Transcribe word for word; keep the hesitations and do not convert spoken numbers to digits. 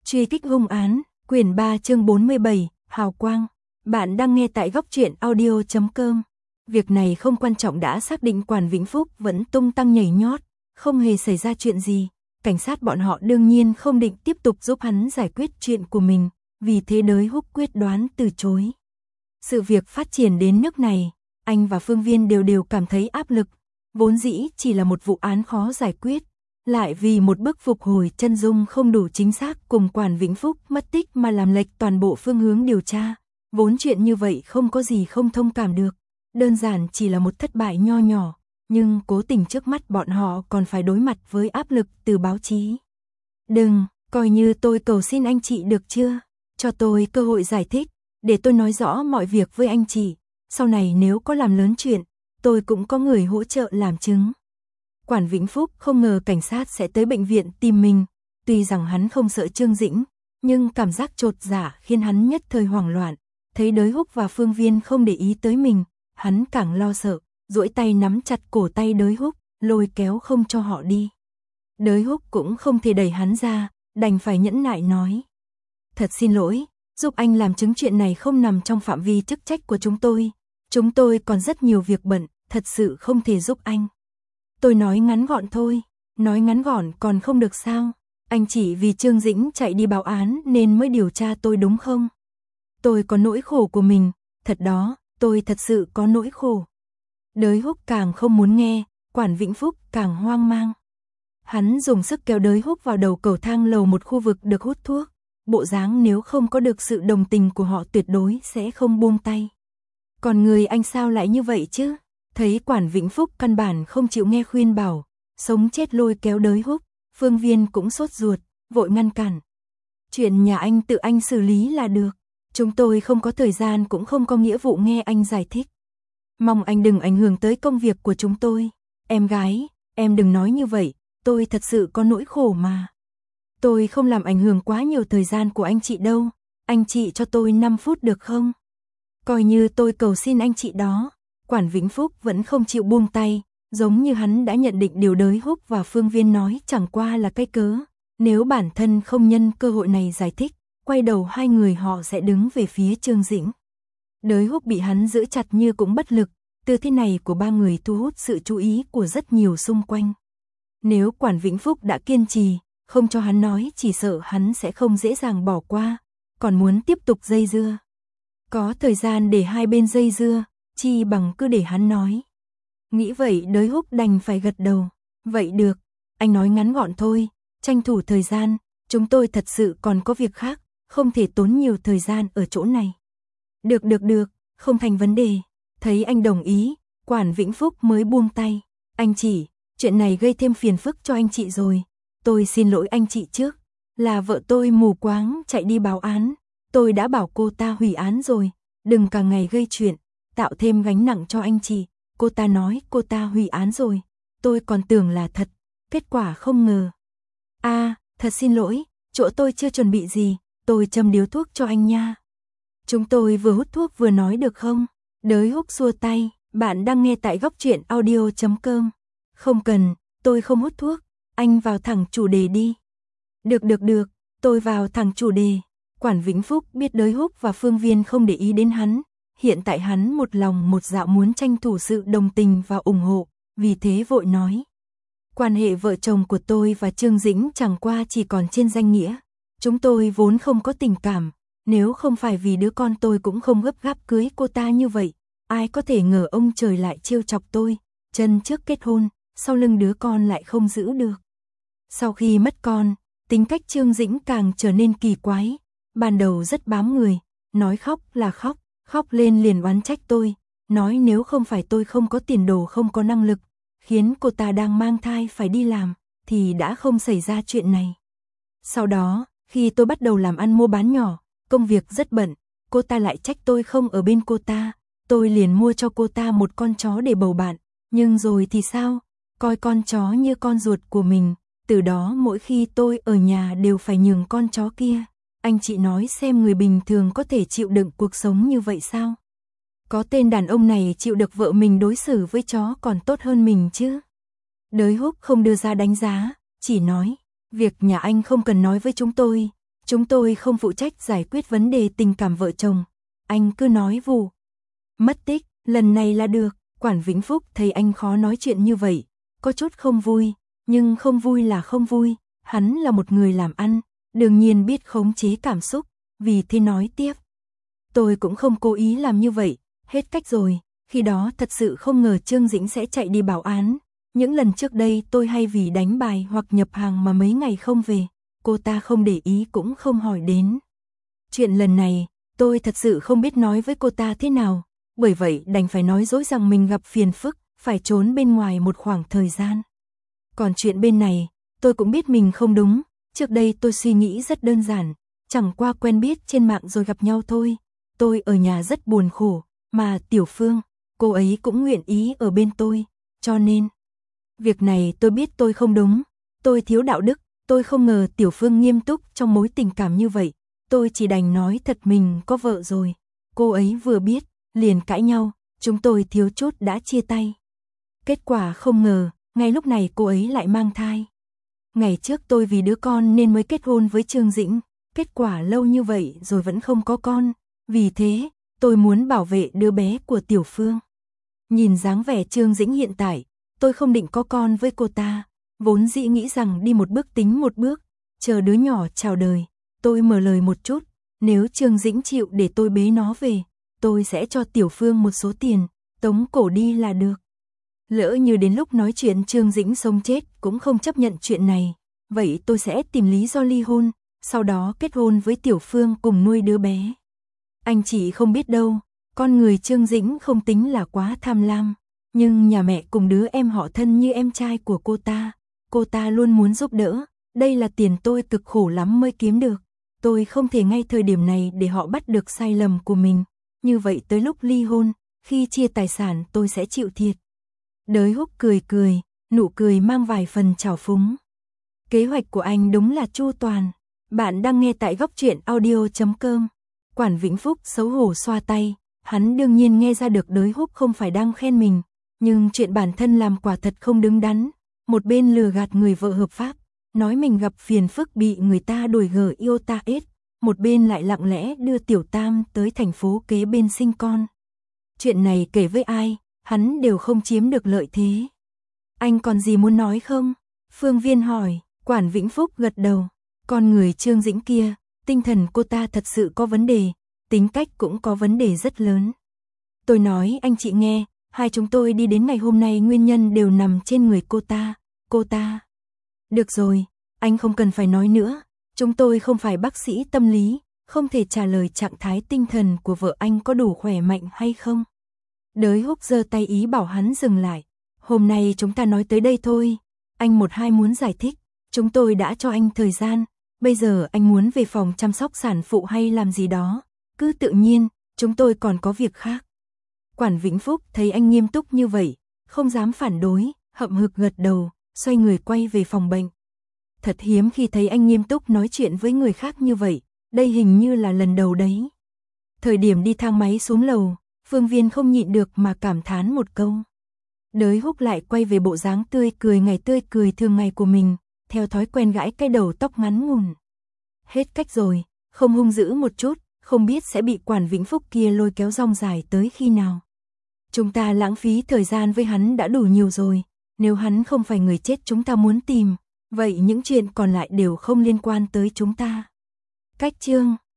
Truy kích hung án, quyển ba chương bốn mươi bảy, Hào Quang. Bạn đang nghe tại góc truyện audio chấm com. Việc này không quan trọng, đã xác định Quản Vĩnh Phúc vẫn tung tăng nhảy nhót, không hề xảy ra chuyện gì. Cảnh sát bọn họ đương nhiên không định tiếp tục giúp hắn giải quyết chuyện của mình, vì thế Đới Húc quyết đoán từ chối. Sự việc phát triển đến nước này, anh và Phương Viên đều đều cảm thấy áp lực, vốn dĩ chỉ là một vụ án khó giải quyết. Lại vì một bước phục hồi chân dung không đủ chính xác cùng Quản Vĩnh Phúc mất tích mà làm lệch toàn bộ phương hướng điều tra. Vốn chuyện như vậy không có gì không thông cảm được, đơn giản chỉ là một thất bại nho nhỏ, nhưng cố tình trước mắt bọn họ còn phải đối mặt với áp lực từ báo chí. Đừng, coi như tôi cầu xin anh chị được chưa? Cho tôi cơ hội giải thích, để tôi nói rõ mọi việc với anh chị. Sau này nếu có làm lớn chuyện, tôi cũng có người hỗ trợ làm chứng. Quản Vĩnh Phúc không ngờ cảnh sát sẽ tới bệnh viện tìm mình, tuy rằng hắn không sợ Trương Dĩnh, nhưng cảm giác chột dạ khiến hắn nhất thời hoảng loạn. Thấy Đới Húc và Phương Viên không để ý tới mình, hắn càng lo sợ, duỗi tay nắm chặt cổ tay Đới Húc, lôi kéo không cho họ đi. Đới Húc cũng không thể đẩy hắn ra, đành phải nhẫn nại nói: "Thật xin lỗi, giúp anh làm chứng chuyện này không nằm trong phạm vi chức trách của chúng tôi. Chúng tôi còn rất nhiều việc bận, thật sự không thể giúp anh." Tôi nói ngắn gọn thôi. Nói ngắn gọn còn không được sao? Anh chỉ vì Trương Dĩnh chạy đi báo án nên mới điều tra tôi đúng không? Tôi có nỗi khổ của mình, thật đó, tôi thật sự có nỗi khổ. Đới Húc càng không muốn nghe, Quản Vĩnh Phúc càng hoang mang. Hắn dùng sức kéo Đới Húc vào đầu cầu thang lầu một khu vực được hút thuốc, bộ dáng nếu không có được sự đồng tình của họ tuyệt đối sẽ không buông tay. Còn người anh sao lại như vậy chứ? Thấy Quản Vĩnh Phúc căn bản không chịu nghe khuyên bảo, sống chết lôi kéo Đới Húc, Phương Viên cũng sốt ruột, vội ngăn cản. Chuyện nhà anh tự anh xử lý là được, chúng tôi không có thời gian cũng không có nghĩa vụ nghe anh giải thích. Mong anh đừng ảnh hưởng tới công việc của chúng tôi. Em gái, em đừng nói như vậy, tôi thật sự có nỗi khổ mà. Tôi không làm ảnh hưởng quá nhiều thời gian của anh chị đâu, anh chị cho tôi năm phút được không? Coi như tôi cầu xin anh chị đó. Quản Vĩnh Phúc vẫn không chịu buông tay, giống như hắn đã nhận định điều Đới Húc và Phương Viên nói chẳng qua là cái cớ. Nếu bản thân không nhân cơ hội này giải thích, quay đầu hai người họ sẽ đứng về phía Trương Dĩnh. Đới Húc bị hắn giữ chặt như cũng bất lực, tư thế này của ba người thu hút sự chú ý của rất nhiều xung quanh. Nếu Quản Vĩnh Phúc đã kiên trì, không cho hắn nói, chỉ sợ hắn sẽ không dễ dàng bỏ qua, còn muốn tiếp tục dây dưa. Có thời gian để hai bên dây dưa, chi bằng cứ để hắn nói. Nghĩ vậy Đới Húc đành phải gật đầu. Vậy được, anh nói ngắn gọn thôi, tranh thủ thời gian, chúng tôi thật sự còn có việc khác, không thể tốn nhiều thời gian ở chỗ này. Được được được, không thành vấn đề. Thấy anh đồng ý, Quản Vĩnh Phúc mới buông tay. Anh chị, chuyện này gây thêm phiền phức cho anh chị rồi. Tôi xin lỗi anh chị trước, là vợ tôi mù quáng chạy đi báo án. Tôi đã bảo cô ta hủy án rồi, đừng cả ngày gây chuyện, tạo thêm gánh nặng cho anh chị. Cô ta nói cô ta hủy án rồi, tôi còn tưởng là thật, kết quả không ngờ. À, thật xin lỗi, chỗ tôi chưa chuẩn bị gì, tôi châm điếu thuốc cho anh nha. Chúng tôi vừa hút thuốc vừa nói được không? Đới Húc xua tay, bạn đang nghe tại góc truyện audio chấm com. Không cần, tôi không hút thuốc, anh vào thẳng chủ đề đi. Được được được, tôi vào thẳng chủ đề. Quản Vĩnh Phúc biết Đới Húc và Phương Viên không để ý đến hắn. Hiện tại hắn một lòng một dạ muốn tranh thủ sự đồng tình và ủng hộ, vì thế vội nói. Quan hệ vợ chồng của tôi và Trương Dĩnh chẳng qua chỉ còn trên danh nghĩa. Chúng tôi vốn không có tình cảm, nếu không phải vì đứa con tôi cũng không gấp gáp cưới cô ta như vậy. Ai có thể ngờ ông trời lại trêu chọc tôi, chân trước kết hôn, sau lưng đứa con lại không giữ được. Sau khi mất con, tính cách Trương Dĩnh càng trở nên kỳ quái, ban đầu rất bám người, nói khóc là khóc. Khóc lên liền oán trách tôi, nói nếu không phải tôi không có tiền đồ không có năng lực, khiến cô ta đang mang thai phải đi làm, thì đã không xảy ra chuyện này. Sau đó, khi tôi bắt đầu làm ăn mua bán nhỏ, công việc rất bận, cô ta lại trách tôi không ở bên cô ta, tôi liền mua cho cô ta một con chó để bầu bạn, nhưng rồi thì sao, coi con chó như con ruột của mình, từ đó mỗi khi tôi ở nhà đều phải nhường con chó kia. Anh chị nói xem người bình thường có thể chịu đựng cuộc sống như vậy sao? Có tên đàn ông này chịu được vợ mình đối xử với chó còn tốt hơn mình chứ? Đới Húc không đưa ra đánh giá, chỉ nói, việc nhà anh không cần nói với chúng tôi, Chúng tôi không phụ trách giải quyết vấn đề tình cảm vợ chồng. Anh cứ nói vù. Mất tích, lần này là được. Quản Vĩnh Phúc thấy anh khó nói chuyện như vậy, có chút không vui, nhưng không vui là không vui, hắn là một người làm ăn, đương nhiên biết khống chế cảm xúc, vì thế nói tiếp. Tôi cũng không cố ý làm như vậy, hết cách rồi, khi đó thật sự không ngờ Trương Dĩnh sẽ chạy đi báo án. Những lần trước đây tôi hay vì đánh bài hoặc nhập hàng mà mấy ngày không về, cô ta không để ý cũng không hỏi đến. Chuyện lần này, tôi thật sự không biết nói với cô ta thế nào, bởi vậy đành phải nói dối rằng mình gặp phiền phức, phải trốn bên ngoài một khoảng thời gian. Còn chuyện bên này, tôi cũng biết mình không đúng, trước đây tôi suy nghĩ rất đơn giản, chẳng qua quen biết trên mạng rồi gặp nhau thôi. Tôi ở nhà rất buồn khổ, mà Tiểu Phương, cô ấy cũng nguyện ý ở bên tôi, cho nên việc này tôi biết tôi không đúng, tôi thiếu đạo đức, tôi không ngờ Tiểu Phương nghiêm túc trong mối tình cảm như vậy, tôi chỉ đành nói thật mình có vợ rồi. Cô ấy vừa biết, liền cãi nhau, chúng tôi thiếu chút đã chia tay. Kết quả không ngờ, ngay lúc này cô ấy lại mang thai. Ngày trước tôi vì đứa con nên mới kết hôn với Trương Dĩnh, kết quả lâu như vậy rồi vẫn không có con, vì thế, tôi muốn bảo vệ đứa bé của Tiểu Phương. Nhìn dáng vẻ Trương Dĩnh hiện tại, tôi không định có con với cô ta, vốn dĩ nghĩ rằng đi một bước tính một bước, chờ đứa nhỏ chào đời. Tôi mở lời một chút, nếu Trương Dĩnh chịu để tôi bế nó về, tôi sẽ cho Tiểu Phương một số tiền, tống cổ đi là được. Lỡ như đến lúc nói chuyện Trương Dĩnh sống chết cũng không chấp nhận chuyện này, vậy tôi sẽ tìm lý do ly hôn, sau đó kết hôn với Tiểu Phương cùng nuôi đứa bé. Anh chị không biết đâu, con người Trương Dĩnh không tính là quá tham lam, nhưng nhà mẹ cùng đứa em họ thân như em trai của cô ta, cô ta luôn muốn giúp đỡ, đây là tiền tôi cực khổ lắm mới kiếm được. Tôi không thể ngay thời điểm này để họ bắt được sai lầm của mình, như vậy tới lúc ly hôn, khi chia tài sản tôi sẽ chịu thiệt. Đới Húc cười cười, nụ cười mang vài phần trào phúng. Kế hoạch của anh đúng là chu toàn. Bạn đang nghe tại góc truyện audio chấm com. Quản Vĩnh Phúc xấu hổ xoa tay, hắn đương nhiên nghe ra được Đới Húc không phải đang khen mình, nhưng chuyện bản thân làm quả thật không đứng đắn, một bên lừa gạt người vợ hợp pháp, nói mình gặp phiền phức bị người ta đuổi gở yêu ta ết, một bên lại lặng lẽ đưa Tiểu Tam tới thành phố kế bên sinh con. Chuyện này kể với ai, hắn đều không chiếm được lợi thế. Anh còn gì muốn nói không? Phương Viên hỏi. Quản Vĩnh Phúc gật đầu. Con người Trương Dĩnh kia, tinh thần cô ta thật sự có vấn đề, tính cách cũng có vấn đề rất lớn. Tôi nói anh chị nghe, hai chúng tôi đi đến ngày hôm nay nguyên nhân đều nằm trên người cô ta. Cô ta. Được rồi, anh không cần phải nói nữa. Chúng tôi không phải bác sĩ tâm lý, không thể trả lời trạng thái tinh thần của vợ anh có đủ khỏe mạnh hay không. Đới Húc giơ tay ý bảo hắn dừng lại. Hôm nay chúng ta nói tới đây thôi. Anh một hai muốn giải thích. Chúng tôi đã cho anh thời gian. Bây giờ anh muốn về phòng chăm sóc sản phụ hay làm gì đó. Cứ tự nhiên, chúng tôi còn có việc khác. Quản Vĩnh Phúc thấy anh nghiêm túc như vậy, không dám phản đối, hậm hực gật đầu, xoay người quay về phòng bệnh. Thật hiếm khi thấy anh nghiêm túc nói chuyện với người khác như vậy, đây hình như là lần đầu đấy. Thời điểm đi thang máy xuống lầu, Phương Viên không nhịn được mà cảm thán một câu. Đới Húc lại quay về bộ dáng tươi cười ngày tươi cười thường ngày của mình, theo thói quen gãi cái đầu tóc ngắn ngủn. Hết cách rồi, không hung dữ một chút, không biết sẽ bị Quản Vĩnh Phúc kia lôi kéo rong dài tới khi nào. Chúng ta lãng phí thời gian với hắn đã đủ nhiều rồi, nếu hắn không phải người chết chúng ta muốn tìm, vậy những chuyện còn lại đều không liên quan tới chúng ta. Cách chương